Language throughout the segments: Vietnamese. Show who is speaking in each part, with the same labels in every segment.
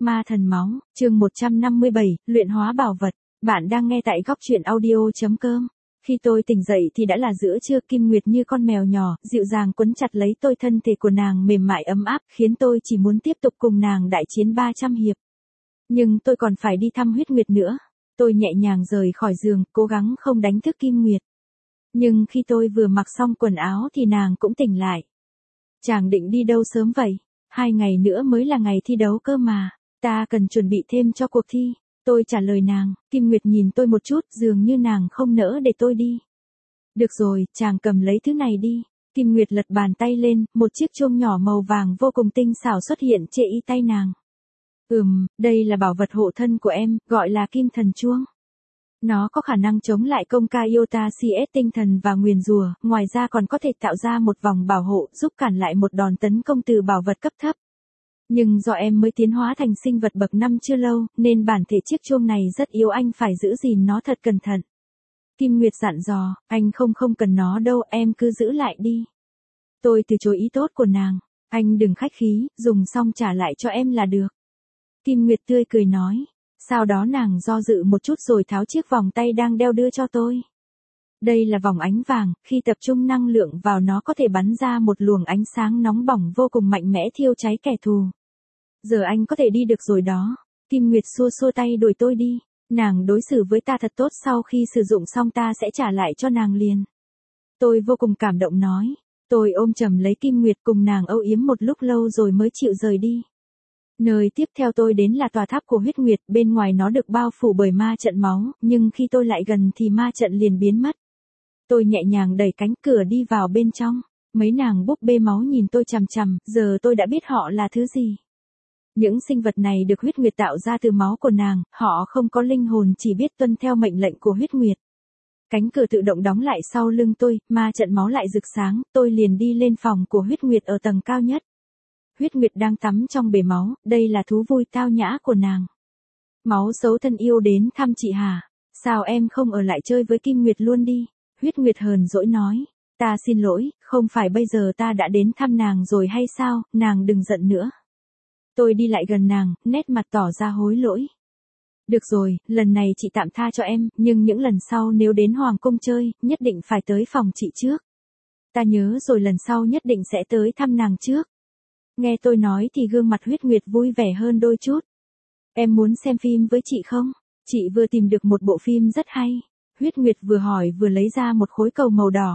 Speaker 1: Ma thần máu, chương 157, luyện hóa bảo vật. Bạn đang nghe tại góc truyện audio.com. Khi tôi tỉnh dậy thì đã là giữa trưa. Kim Nguyệt như con mèo nhỏ, dịu dàng quấn chặt lấy tôi, thân thể của nàng mềm mại ấm áp, khiến tôi chỉ muốn tiếp tục cùng nàng đại chiến 300 hiệp. Nhưng tôi còn phải đi thăm Huyết Nguyệt nữa. Tôi nhẹ nhàng rời khỏi giường, cố gắng không đánh thức Kim Nguyệt. Nhưng khi tôi vừa mặc xong quần áo thì nàng cũng tỉnh lại. Chàng định đi đâu sớm vậy? 2 ngày nữa mới là ngày thi đấu cơ mà. Ta cần chuẩn bị thêm cho cuộc thi. Tôi trả lời nàng. Kim Nguyệt nhìn tôi một chút, dường như nàng không nỡ để tôi đi. Được rồi, chàng cầm lấy thứ này đi. Kim Nguyệt lật bàn tay lên, một chiếc chuông nhỏ màu vàng vô cùng tinh xảo xuất hiện trên y tay nàng. Đây là bảo vật hộ thân của em, gọi là Kim Thần Chuông. Nó có khả năng chống lại công ca iota CS tinh thần và nguyền rủa, ngoài ra còn có thể tạo ra một vòng bảo hộ, giúp cản lại một đòn tấn công từ bảo vật cấp thấp. Nhưng do em mới tiến hóa thành sinh vật bậc 5 chưa lâu, nên bản thể chiếc chuông này rất yếu, anh phải giữ gìn nó thật cẩn thận. Kim Nguyệt dặn dò, anh không cần nó đâu, em cứ giữ lại đi. Tôi từ chối ý tốt của nàng, anh đừng khách khí, dùng xong trả lại cho em là được. Kim Nguyệt tươi cười nói. Sau đó nàng do dự một chút rồi tháo chiếc vòng tay đang đeo đưa cho tôi. Đây là vòng ánh vàng, khi tập trung năng lượng vào nó có thể bắn ra một luồng ánh sáng nóng bỏng vô cùng mạnh mẽ thiêu cháy kẻ thù. Giờ anh có thể đi được rồi đó. Kim Nguyệt xua xua tay đuổi tôi đi. Nàng đối xử với ta thật tốt, sau khi sử dụng xong ta sẽ trả lại cho nàng liền. Tôi vô cùng cảm động nói. Tôi ôm chầm lấy Kim Nguyệt cùng nàng âu yếm một lúc lâu rồi mới chịu rời đi. Nơi tiếp theo tôi đến là tòa tháp của Huyết Nguyệt, bên ngoài nó được bao phủ bởi ma trận máu, nhưng khi tôi lại gần thì ma trận liền biến mất. Tôi nhẹ nhàng đẩy cánh cửa đi vào bên trong, mấy nàng búp bê máu nhìn tôi chằm chằm, giờ tôi đã biết họ là thứ gì. Những sinh vật này được Huyết Nguyệt tạo ra từ máu của nàng, họ không có linh hồn, chỉ biết tuân theo mệnh lệnh của Huyết Nguyệt. Cánh cửa tự động đóng lại sau lưng tôi, ma trận máu lại rực sáng, tôi liền đi lên phòng của Huyết Nguyệt ở tầng cao nhất. Huyết Nguyệt đang tắm trong bể máu, đây là thú vui tao nhã của nàng. Máu xấu thân yêu đến thăm chị hả? Sao em không ở lại chơi với Kim Nguyệt luôn đi? Huyết Nguyệt hờn dỗi nói. Ta xin lỗi, không phải bây giờ ta đã đến thăm nàng rồi hay sao, nàng đừng giận nữa. Tôi đi lại gần nàng, nét mặt tỏ ra hối lỗi. Được rồi, lần này chị tạm tha cho em, nhưng những lần sau nếu đến Hoàng Cung chơi, nhất định phải tới phòng chị trước. Ta nhớ rồi, lần sau nhất định sẽ tới thăm nàng trước. Nghe tôi nói thì gương mặt Huyết Nguyệt vui vẻ hơn đôi chút. Em muốn xem phim với chị không? Chị vừa tìm được một bộ phim rất hay. Huyết Nguyệt vừa hỏi vừa lấy ra một khối cầu màu đỏ.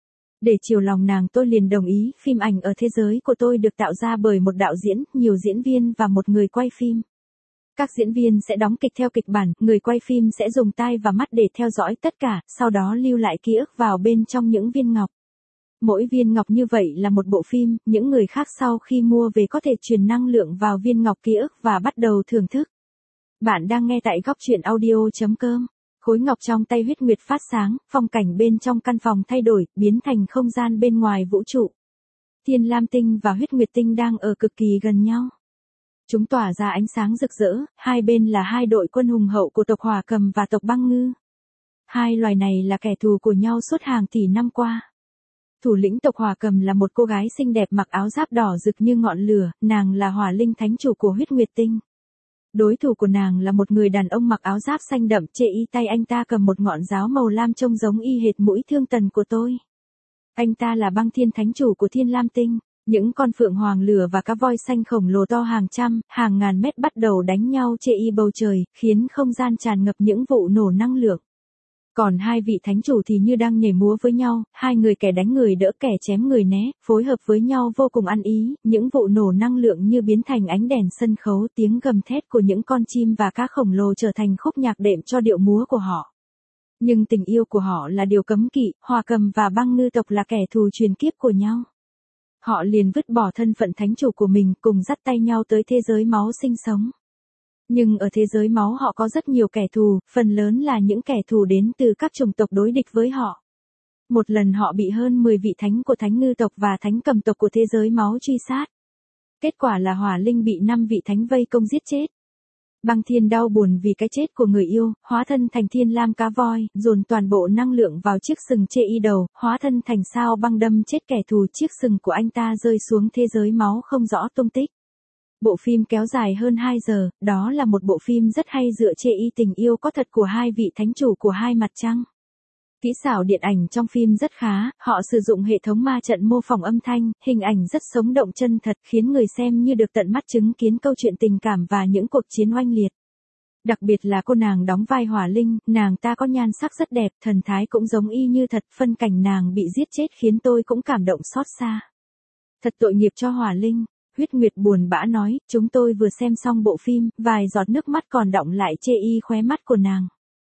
Speaker 1: Để chiều lòng nàng tôi liền đồng ý. Phim ảnh ở thế giới của tôi được tạo ra bởi một đạo diễn, nhiều diễn viên và một người quay phim. Các diễn viên sẽ đóng kịch theo kịch bản, người quay phim sẽ dùng tai và mắt để theo dõi tất cả, sau đó lưu lại ký ức vào bên trong những viên ngọc. Mỗi viên ngọc như vậy là một bộ phim, những người khác sau khi mua về có thể truyền năng lượng vào viên ngọc ký ức và bắt đầu thưởng thức. Bạn đang nghe tại góc truyện audio.com. Khối ngọc trong tay Huyết Nguyệt phát sáng, phong cảnh bên trong căn phòng thay đổi, biến thành không gian bên ngoài vũ trụ. Thiên Lam Tinh và Huyết Nguyệt Tinh đang ở cực kỳ gần nhau. Chúng tỏa ra ánh sáng rực rỡ, hai bên là hai đội quân hùng hậu của tộc Hỏa Cầm và tộc Băng Ngư. Hai loài này là kẻ thù của nhau suốt hàng tỷ năm qua. Thủ lĩnh tộc Hỏa Cầm là một cô gái xinh đẹp mặc áo giáp đỏ rực như ngọn lửa, nàng là Hỏa Linh thánh chủ của Huyết Nguyệt Tinh. Đối thủ của nàng là một người đàn ông mặc áo giáp xanh đậm, trên y tay anh ta cầm một ngọn giáo màu lam trông giống y hệt mũi thương tần của tôi. Anh ta là Băng Thiên thánh chủ của Thiên Lam Tinh. Những con phượng hoàng lửa và cá voi xanh khổng lồ to hàng trăm, hàng ngàn mét bắt đầu đánh nhau trên y bầu trời, khiến không gian tràn ngập những vụ nổ năng lượng. Còn hai vị thánh chủ thì như đang nhảy múa với nhau, hai người kẻ đánh người đỡ kẻ chém người né, phối hợp với nhau vô cùng ăn ý, những vụ nổ năng lượng như biến thành ánh đèn sân khấu, tiếng gầm thét của những con chim và cá khổng lồ trở thành khúc nhạc đệm cho điệu múa của họ. Nhưng tình yêu của họ là điều cấm kỵ, Hỏa Cầm và Băng Ngư tộc là kẻ thù truyền kiếp của nhau. Họ liền vứt bỏ thân phận thánh chủ của mình, cùng dắt tay nhau tới thế giới máu sinh sống. Nhưng ở thế giới máu họ có rất nhiều kẻ thù, phần lớn là những kẻ thù đến từ các chủng tộc đối địch với họ. Một lần họ bị hơn 10 vị thánh của Thánh Ngư tộc và Thánh Cầm tộc của thế giới máu truy sát. Kết quả là Hỏa Linh bị 5 vị thánh vây công giết chết. Băng Thiên đau buồn vì cái chết của người yêu, hóa thân thành Thiên Lam cá voi, dồn toàn bộ năng lượng vào chiếc sừng trên y đầu, hóa thân thành sao băng đâm chết kẻ thù, chiếc sừng của anh ta rơi xuống thế giới máu không rõ tung tích. Bộ phim kéo dài hơn 2 giờ, đó là một bộ phim rất hay dựa chê y tình yêu có thật của hai vị thánh chủ của hai mặt trăng. Kỹ xảo điện ảnh trong phim rất khá, họ sử dụng hệ thống ma trận mô phỏng âm thanh, hình ảnh rất sống động chân thật khiến người xem như được tận mắt chứng kiến câu chuyện tình cảm và những cuộc chiến oanh liệt. Đặc biệt là cô nàng đóng vai Hỏa Linh, nàng ta có nhan sắc rất đẹp, thần thái cũng giống y như thật, phân cảnh nàng bị giết chết khiến tôi cũng cảm động xót xa. Thật tội nghiệp cho Hỏa Linh. Huyết Nguyệt buồn bã nói, chúng tôi vừa xem xong bộ phim, vài giọt nước mắt còn đọng lại chê y khóe mắt của nàng.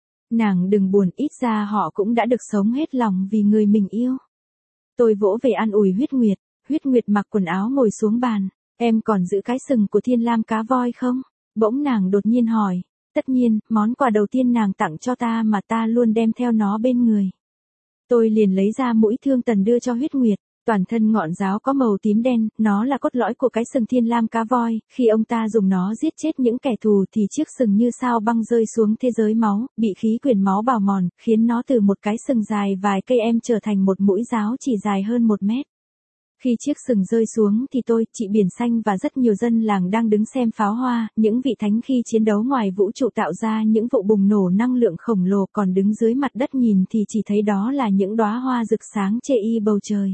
Speaker 1: Nàng đừng buồn, ít ra họ cũng đã được sống hết lòng vì người mình yêu. Tôi vỗ về an ủi Huyết Nguyệt mặc quần áo ngồi xuống bàn. Em còn giữ cái sừng của Thiên Lam cá voi không? Bỗng nàng đột nhiên hỏi. Tất nhiên, món quà đầu tiên nàng tặng cho ta mà ta luôn đem theo nó bên người. Tôi liền lấy ra mũi thương tần đưa cho Huyết Nguyệt. Toàn thân ngọn giáo có màu tím đen, nó là cốt lõi của cái sừng Thiên Lam cá voi, khi ông ta dùng nó giết chết những kẻ thù thì chiếc sừng như sao băng rơi xuống thế giới máu, bị khí quyển máu bào mòn, khiến nó từ một cái sừng dài vài cây em trở thành một mũi giáo chỉ dài hơn 1 mét. Khi chiếc sừng rơi xuống thì tôi, chị Biển Xanh và rất nhiều dân làng đang đứng xem pháo hoa, những vị thánh khi chiến đấu ngoài vũ trụ tạo ra những vụ bùng nổ năng lượng khổng lồ, còn đứng dưới mặt đất nhìn thì chỉ thấy đó là những đóa hoa rực sáng chê y bầu trời.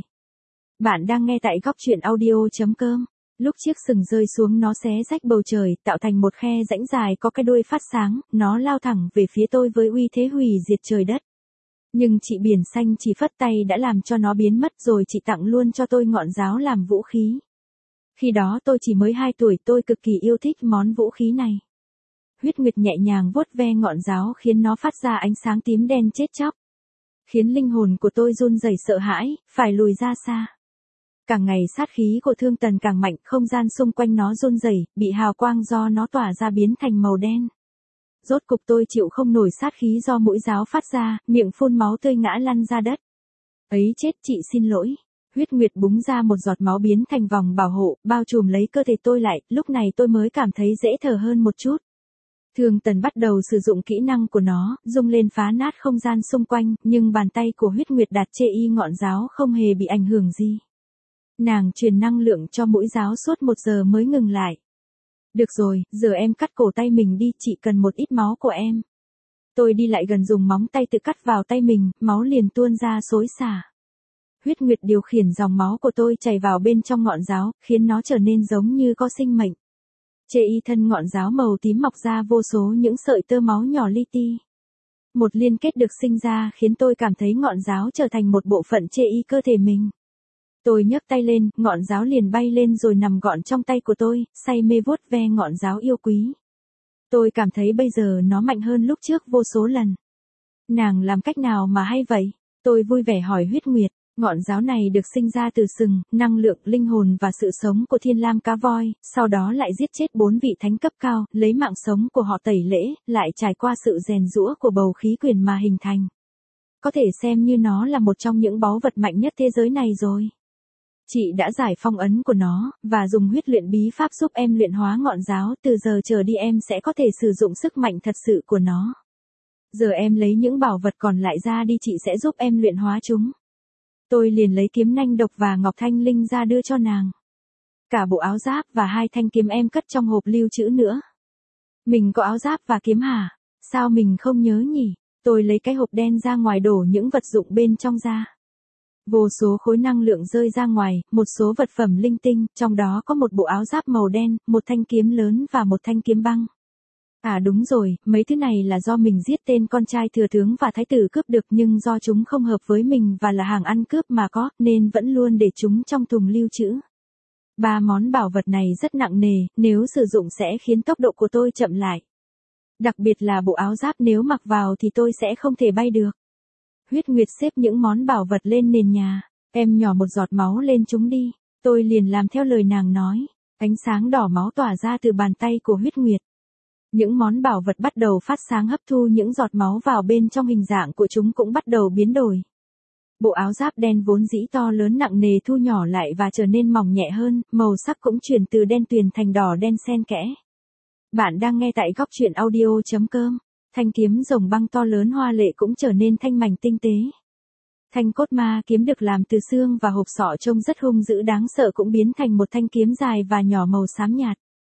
Speaker 1: Bạn đang nghe tại góc truyện audio.com. Lúc chiếc sừng rơi xuống nó xé rách bầu trời, tạo thành một khe rãnh dài có cái đuôi phát sáng, nó lao thẳng về phía tôi với uy thế hủy diệt trời đất. Nhưng chị Biển Xanh chỉ phất tay đã làm cho nó biến mất, rồi chị tặng luôn cho tôi ngọn giáo làm vũ khí. Khi đó tôi chỉ mới 2 tuổi, tôi cực kỳ yêu thích món vũ khí này. Huyết Nguyệt nhẹ nhàng vuốt ve ngọn giáo khiến nó phát ra ánh sáng tím đen chết chóc. Khiến linh hồn của tôi run rẩy sợ hãi, phải lùi ra xa. Càng ngày sát khí của thương tần càng mạnh, không gian xung quanh nó run rẩy, bị hào quang do nó tỏa ra biến thành màu đen. Rốt cục tôi chịu không nổi sát khí do mũi giáo phát ra, miệng phun máu tươi ngã lăn ra đất. Ấy chết, chị xin lỗi. Huyết Nguyệt búng ra một giọt máu biến thành vòng bảo hộ, bao trùm lấy cơ thể tôi lại, lúc này tôi mới cảm thấy dễ thở hơn một chút. Thương tần bắt đầu sử dụng kỹ năng của nó, rung lên phá nát không gian xung quanh, nhưng bàn tay của Huyết Nguyệt đặt chê y ngọn giáo không hề bị ảnh hưởng gì. Nàng truyền năng lượng cho mũi giáo suốt 1 giờ mới ngừng lại. Được rồi, giờ em cắt cổ tay mình đi, chị cần một ít máu của em. Tôi đi lại gần dùng móng tay tự cắt vào tay mình, máu liền tuôn ra xối xả. Huyết Nguyệt điều khiển dòng máu của tôi chảy vào bên trong ngọn giáo, khiến nó trở nên giống như có sinh mệnh. Chê y thân ngọn giáo màu tím mọc ra vô số những sợi tơ máu nhỏ li ti. Một liên kết được sinh ra khiến tôi cảm thấy ngọn giáo trở thành một bộ phận chê y cơ thể mình. Tôi nhấc tay lên, ngọn giáo liền bay lên rồi nằm gọn trong tay của tôi, say mê vuốt ve ngọn giáo yêu quý. Tôi cảm thấy bây giờ nó mạnh hơn lúc trước vô số lần. Nàng làm cách nào mà hay vậy? Tôi vui vẻ hỏi Huyết Nguyệt. Ngọn giáo này được sinh ra từ sừng, năng lượng, linh hồn và sự sống của Thiên Lam cá voi, sau đó lại giết chết 4 vị thánh cấp cao, lấy mạng sống của họ tẩy lễ, lại trải qua sự rèn giũa của bầu khí quyển mà hình thành. Có thể xem như nó là một trong những báu vật mạnh nhất thế giới này rồi. Chị đã giải phong ấn của nó, và dùng huyết luyện bí pháp giúp em luyện hóa ngọn giáo, từ giờ trở đi em sẽ có thể sử dụng sức mạnh thật sự của nó. Giờ em lấy những bảo vật còn lại ra đi, chị sẽ giúp em luyện hóa chúng. Tôi liền lấy kiếm nanh độc và ngọc thanh linh ra đưa cho nàng. Cả bộ áo giáp và 2 thanh kiếm em cất trong hộp lưu trữ nữa. Mình có áo giáp và kiếm hả? Sao mình không nhớ nhỉ? Tôi lấy cái hộp đen ra ngoài đổ những vật dụng bên trong ra. Vô số khối năng lượng rơi ra ngoài, một số vật phẩm linh tinh, trong đó có một bộ áo giáp màu đen, một thanh kiếm lớn và một thanh kiếm băng. À đúng rồi, mấy thứ này là do mình giết tên con trai thừa tướng và thái tử cướp được, nhưng do chúng không hợp với mình và là hàng ăn cướp mà có, nên vẫn luôn để chúng trong thùng lưu trữ. 3 món bảo vật này rất nặng nề, nếu sử dụng sẽ khiến tốc độ của tôi chậm lại. Đặc biệt là bộ áo giáp, nếu mặc vào thì tôi sẽ không thể bay được. Huyết Nguyệt xếp những món bảo vật lên nền nhà. Em nhỏ một giọt máu lên chúng đi. Tôi liền làm theo lời nàng nói. Ánh sáng đỏ máu tỏa ra từ bàn tay của Huyết Nguyệt. Những món bảo vật bắt đầu phát sáng hấp thu những giọt máu vào bên trong, hình dạng của chúng cũng bắt đầu biến đổi. Bộ áo giáp đen vốn dĩ to lớn nặng nề thu nhỏ lại và trở nên mỏng nhẹ hơn, màu sắc cũng chuyển từ đen tuyền thành đỏ đen xen kẽ. Bạn đang nghe tại góc truyện audio.com. Thanh kiếm rồng băng to lớn hoa lệ cũng trở nên thanh mảnh tinh tế. Thanh cốt ma kiếm được làm từ xương và hộp sọ trông rất hung dữ đáng sợ cũng biến thành một thanh kiếm dài và nhỏ màu xám nhạt.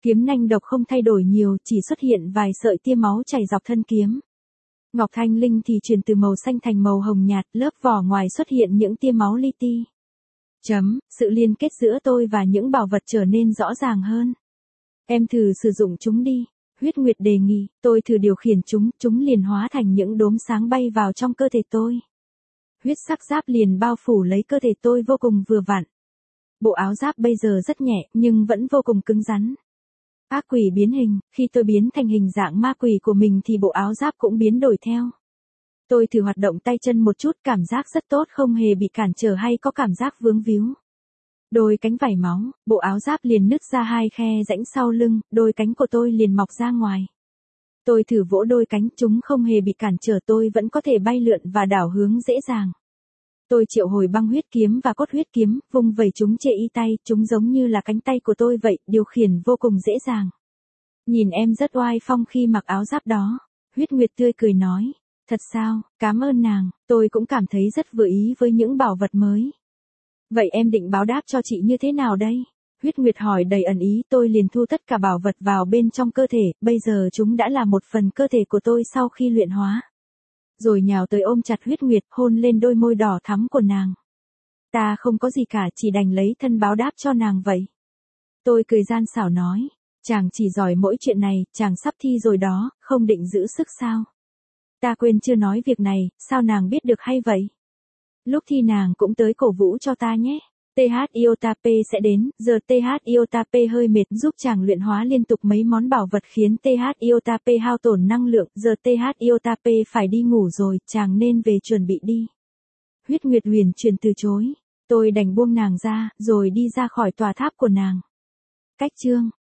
Speaker 1: Kiếm nanh độc không thay đổi nhiều, chỉ xuất hiện vài sợi tia máu chảy dọc thân kiếm. Ngọc thanh linh thì chuyển từ màu xanh thành màu hồng nhạt, lớp vỏ ngoài xuất hiện những tia máu li ti. Sự liên kết giữa tôi và những bảo vật trở nên rõ ràng hơn. Em thử sử dụng chúng đi. Huyết Nguyệt đề nghị, tôi thử điều khiển chúng liền hóa thành những đốm sáng bay vào trong cơ thể tôi. Huyết sắc giáp liền bao phủ lấy cơ thể tôi vô cùng vừa vặn. Bộ áo giáp bây giờ rất nhẹ, nhưng vẫn vô cùng cứng rắn. Ác quỷ biến hình, khi tôi biến thành hình dạng ma quỷ của mình thì bộ áo giáp cũng biến đổi theo. Tôi thử hoạt động tay chân một chút, cảm giác rất tốt, không hề bị cản trở hay có cảm giác vướng víu. Đôi cánh vảy máu, bộ áo giáp liền nứt ra 2 khe rãnh sau lưng, đôi cánh của tôi liền mọc ra ngoài. Tôi thử vỗ đôi cánh, chúng không hề bị cản trở, tôi vẫn có thể bay lượn và đảo hướng dễ dàng. Tôi triệu hồi băng huyết kiếm và cốt huyết kiếm, vung vẩy chúng chê y tay, chúng giống như là cánh tay của tôi vậy, điều khiển vô cùng dễ dàng. Nhìn em rất oai phong khi mặc áo giáp đó. Huyết Nguyệt tươi cười nói. Thật sao, cảm ơn nàng, tôi cũng cảm thấy rất vừa ý với những bảo vật mới. Vậy em định báo đáp cho chị như thế nào đây? Huyết Nguyệt hỏi đầy ẩn ý, tôi liền thu tất cả bảo vật vào bên trong cơ thể, bây giờ chúng đã là một phần cơ thể của tôi sau khi luyện hóa. Rồi nhào tới ôm chặt Huyết Nguyệt, hôn lên đôi môi đỏ thắm của nàng. Ta không có gì cả, chỉ đành lấy thân báo đáp cho nàng vậy. Tôi cười gian xảo nói, chàng chỉ giỏi mỗi chuyện này, chàng sắp thi rồi đó, không định giữ sức sao? Ta quên chưa nói việc này, sao nàng biết được hay vậy? Lúc thi nàng cũng tới cổ vũ cho ta nhé. TH Iota P sẽ đến, giờ TH Iota P hơi mệt, giúp chàng luyện hóa liên tục mấy món bảo vật khiến TH Iota P hao tổn năng lượng, giờ TH Iota P phải đi ngủ rồi, chàng nên về chuẩn bị đi. Huyết Nguyệt huyền chuyển từ chối, tôi đành buông nàng ra, rồi đi ra khỏi tòa tháp của nàng. Cách chương